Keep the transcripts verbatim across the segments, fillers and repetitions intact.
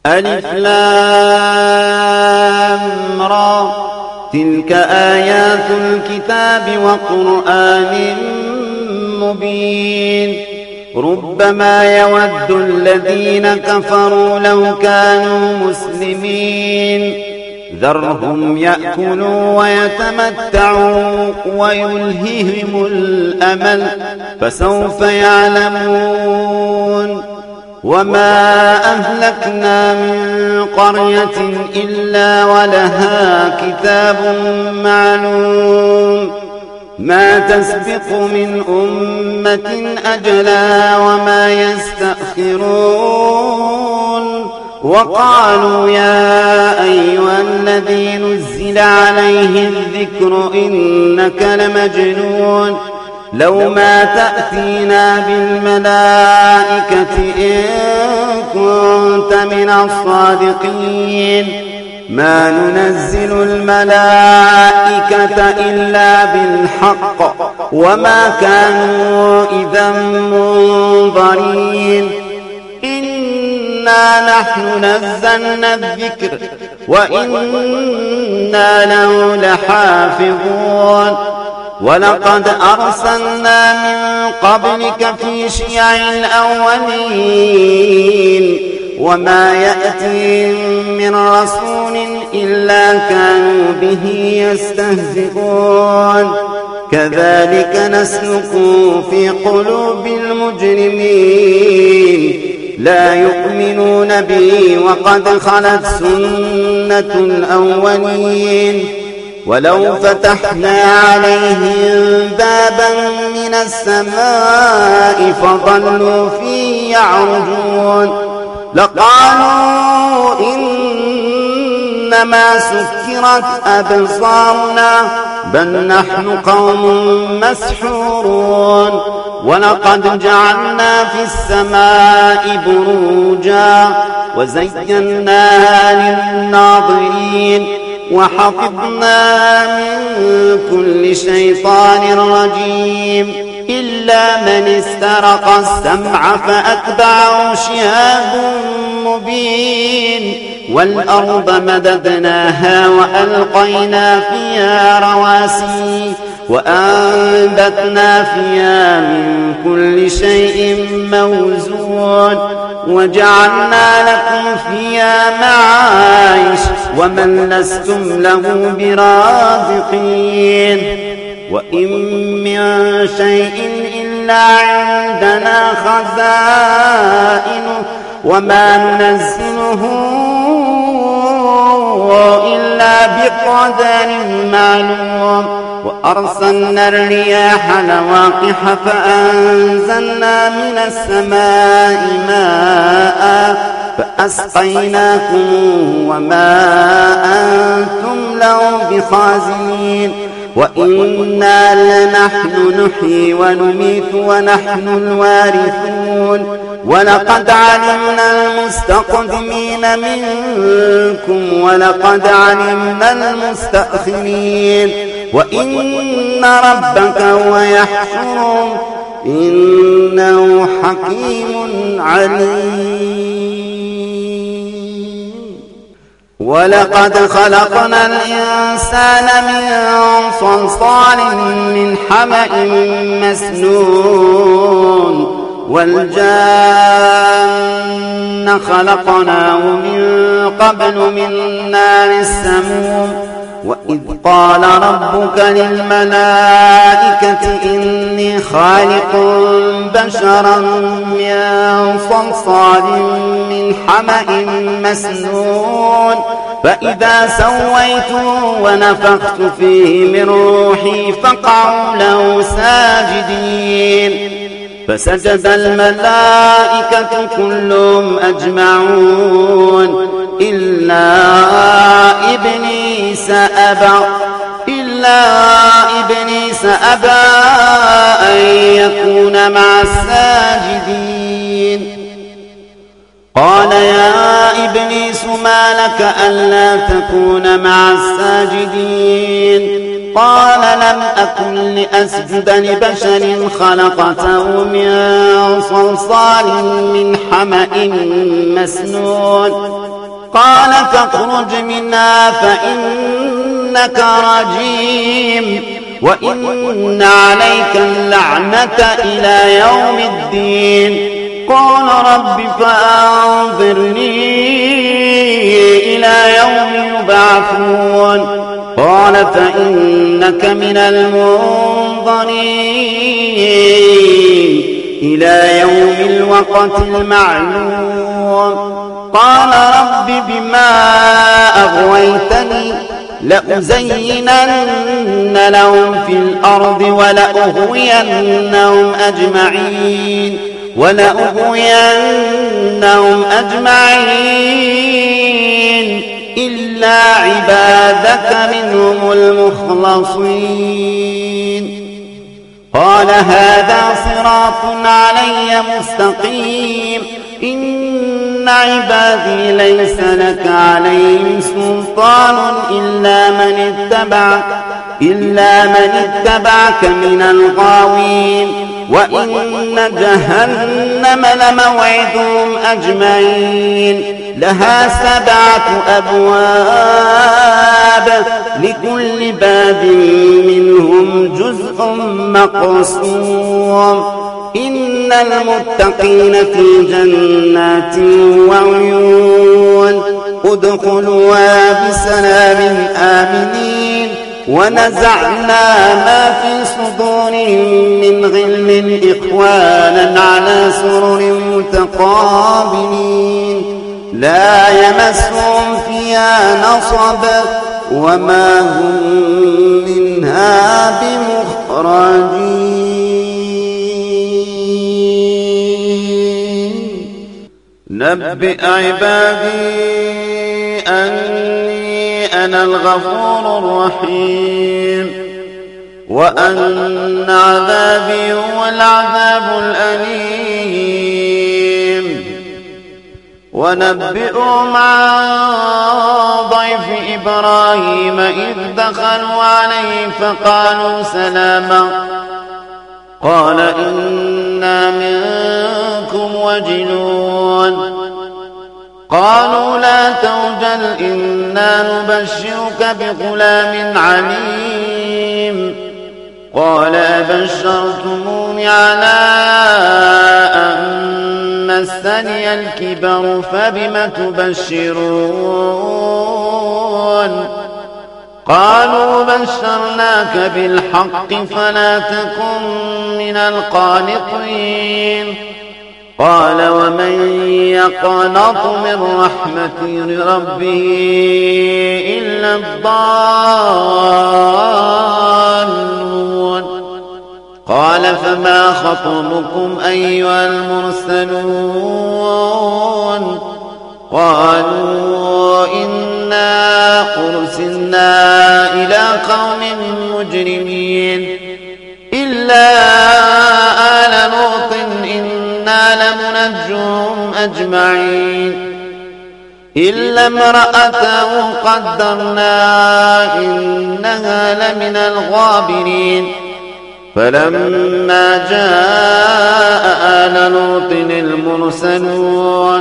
ألف لام را تلك آيات الكتاب وقرآن مبين ربما يود الذين كفروا لو كانوا مسلمين ذرهم يأكلوا ويتمتعوا ويلههم الأمل فسوف يعلمون وما أهلكنا من قرية إلا ولها كتاب معلوم ما تسبق من أمة أجلا وما يستأخرون وقالوا يا أيها الذي نزل عليه الذكر إنك لمجنون لو ما تأتينا بالملائكة إن كنت من الصادقين ما ننزل الملائكة إلا بالحق وما كانوا إذا منظرين إنا نحن نزلنا الذكر وإنا له لحافظون ولقد أرسلنا من قبلك في شيع الأولين وما يأتيهم من رسول إلا كانوا به يستهزئون كذلك نسلكه في قلوب المجرمين لا يؤمنون به وقد خلت سنة الأولين ولو فتحنا عليهم بابا من السماء فظلوا فيه يعرجون لقالوا إنما سكرت أبصارنا بل نحن قوم مسحورون ولقد جعلنا في السماء بروجا وزيناها للناظرين وحفظنا من كل شيطان رجيم إلا من استرق السمع فأتبعه شهاب مبين والأرض مددناها وألقينا فيها رواسي وأنبتنا فيها من كل شيء موزون وجعلنا لكم فيها معايش ومن لستم له برازقين وإن من شيء إلا عندنا خزائنه وما ننزله إلا بقدر معلوم وأرسلنا الرياح لواقح فأنزلنا من السماء ماء فأسقيناكم وما أنتم له بخازنين وإنا لنحن نحيي ونميت ونحن الوارثون ولقد علمنا المستقدمين منكم ولقد علمنا المستأخرين وإن ربك هو يحشرهم إنه حكيم عليم ولقد خلقنا الإنسان من صلصال من حمأ مسنون والجان خلقناه من قبل من نار السموم وإذ قال ربك للملائكة إني خالق بشرا من صلصال من حمأ مسنون فإذا سويته ونفخت فيه من روحي فقعوا له ساجدين فسجد الملائكة كلهم أجمعون إلا إبليس أبى إلا إبليس أبى أن يكون مع الساجدين قال يا إبليس ما لك ألا تكون مع الساجدين قال لم أكن لأسجد لبشر خلقته من صلصال من حمأ مسنون قال فاخرج منها فإنك رجيم وإن عليك اللعنة إلى يوم الدين. قال رب فأنظرني إلى يوم يبعثون. قال فإنك من المنظرين إلى يوم الوقت المعلوم. قال رب بما أغويتني لأزينن لهم في الأرض ولأغوينهم أجمعين ولأغوينهم أجمعين إلا عبادك منهم المخلصين. قال هذا صراط علي مستقيم إن عبادي ليس لك عليهم سلطان إلا من اتبعك إلا من اتبعك من الغاوين. وإن جهنم لموعدهم أجمعين لها سبعة أبواب لكل باب منهم جزء مقسوم. إن المتقين في جنات وعيون ادخلوها بسلام آمنين. ونزعنا ما في صدورهم من غل إخوانا على سرر متقابلين لا يمسهم فيها نصب وما هم منها بمخرجين. نبئ عبادي أني أنا الغفور الرحيم وأن عذابي هو العذاب الأليم. ونبئهم عن ضيف إبراهيم إذ دخلوا عليه فقالوا سلاما قال إنا منكم وجلون. قالوا لا توجل إنا نبشرك بغلام عليم. قال أبشرتموني على أن مسني الكبر فبم تبشرون. قالوا بشرناك بالحق فلا تكن من القانطين. قال ومن يقنط من رحمة ربه إلا الضالون. قال فما خطبكم أيها المرسلون؟ قالوا إنا أرسلنا إلى قوم مجرمين إلا آل لوط إنا لمنجوهم أجمعين إلا امرأته قدرنا إنها لمن الغابرين. فلما جاء آل لوط المرسلون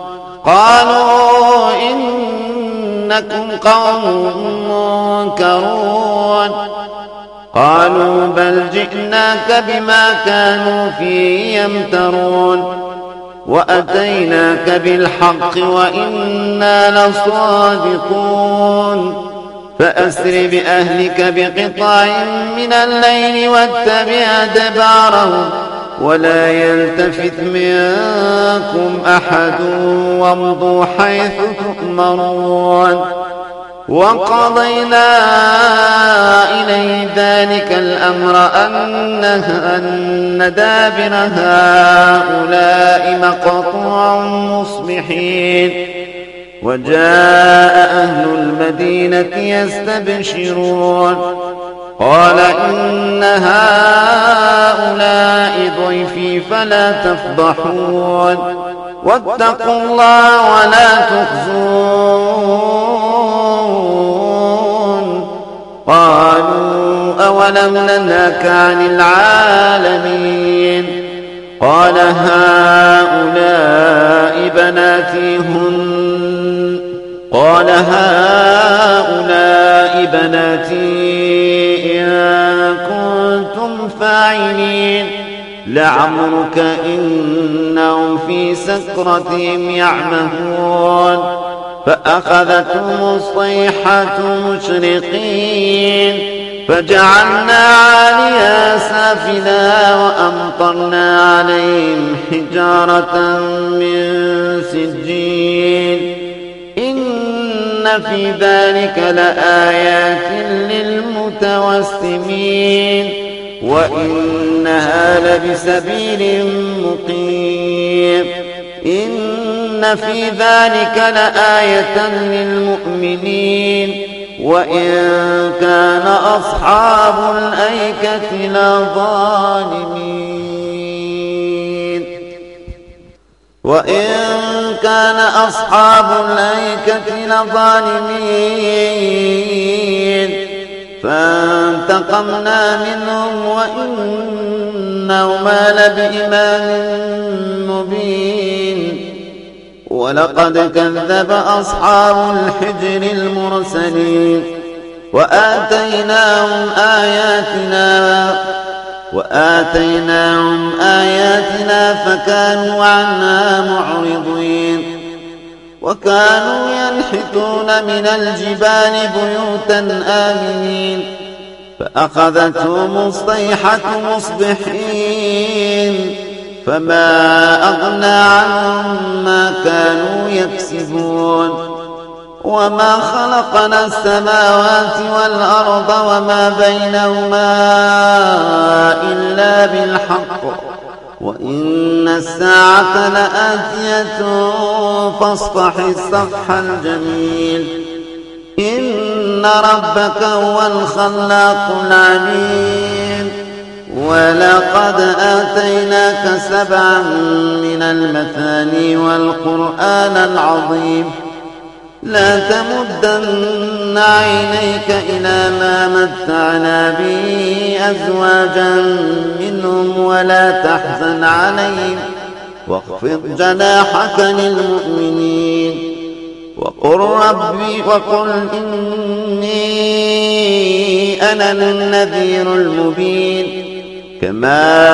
قالوا إنكم قوم منكرون. قالوا بل جئناك بما كانوا فيه يمترون وأتيناك بالحق وإنا لصادقون. فأسر بأهلك بقطع من الليل واتبع أدبارهم ولا يلتفت منكم أحد وامضوا حيث تؤمرون. وقضينا إليه ذلك الأمر أن دابر هؤلاء مقطوع مصبحين. وجاء أهل المدينة يستبشرون قال إن هؤلاء ضيفي فلا تفضحون واتقوا الله ولا تخزون. قالوا أولم ننهك عن العالمين؟ قال هؤلاء بناتي هن قال هؤلاء بناتي إن كنتم فاعلين لعمرك إنهم في سكرتهم يعمهون فأخذتهم الصيحة مشرقين فجعلنا عاليها سافلها وأمطرنا عليهم حجارة من سجيل إن في ذلك لآيات للمتوسمين وإنها لبسبيل مقيم إن في ذلك لآية للمؤمنين وإن كان أصحاب الأيكة لظالمين وإن كان أصحاب الأيكة لظالمين فانتقمنا منهم وإنهما لبإمام مبين ولقد كذب أصحاب الحجر المرسلين وآتيناهم آياتنا وآتيناهم آياتنا فكانوا عنها معرضين وكانوا ينحتون من الجبال بيوتا آمنين فأخذتهم الصيحة مصبحين فما أغنى عنهم ما كانوا يكسبون وما خلقنا السماوات والأرض وما بينهما إلا بالحق وإن الساعة لآتية فاصفح الصفح الجميل إن ربك هو الخلاق العليم ولقد آتيناك سبعا من المثاني والقرآن العظيم لا تمدن عينيك إلى ما متعنا به أزواجا منهم ولا تحزن عليهم واخفض جناحك للمؤمنين وقل ربي وقل إني أنا النذير المبين كما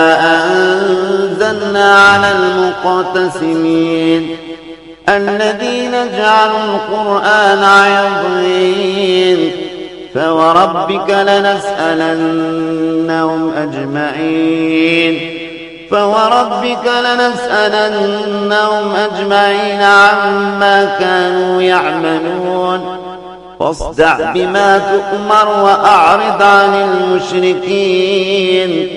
أنزلنا على المقتسمين الذين جعلوا القرآن عظيم فوربك لنسألنهم أجمعين فوربك لنسألنهم أجمعين عما كانوا يعملون فاصدع بما تؤمر وأعرض عن المشركين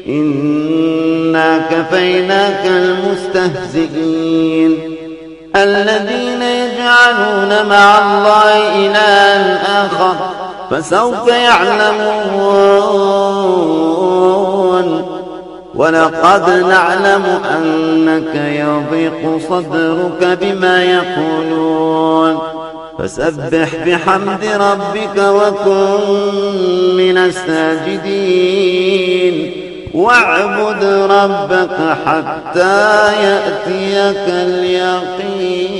إنا كفيناك المستهزئين الذين يجعلون مع الله إلها آخر فسوف يعلمون ولقد نعلم أنك يضيق صدرك بما يقولون فسبح بحمد ربك وكن من الساجدين واعبد ربك حتى يأتيك اليقين.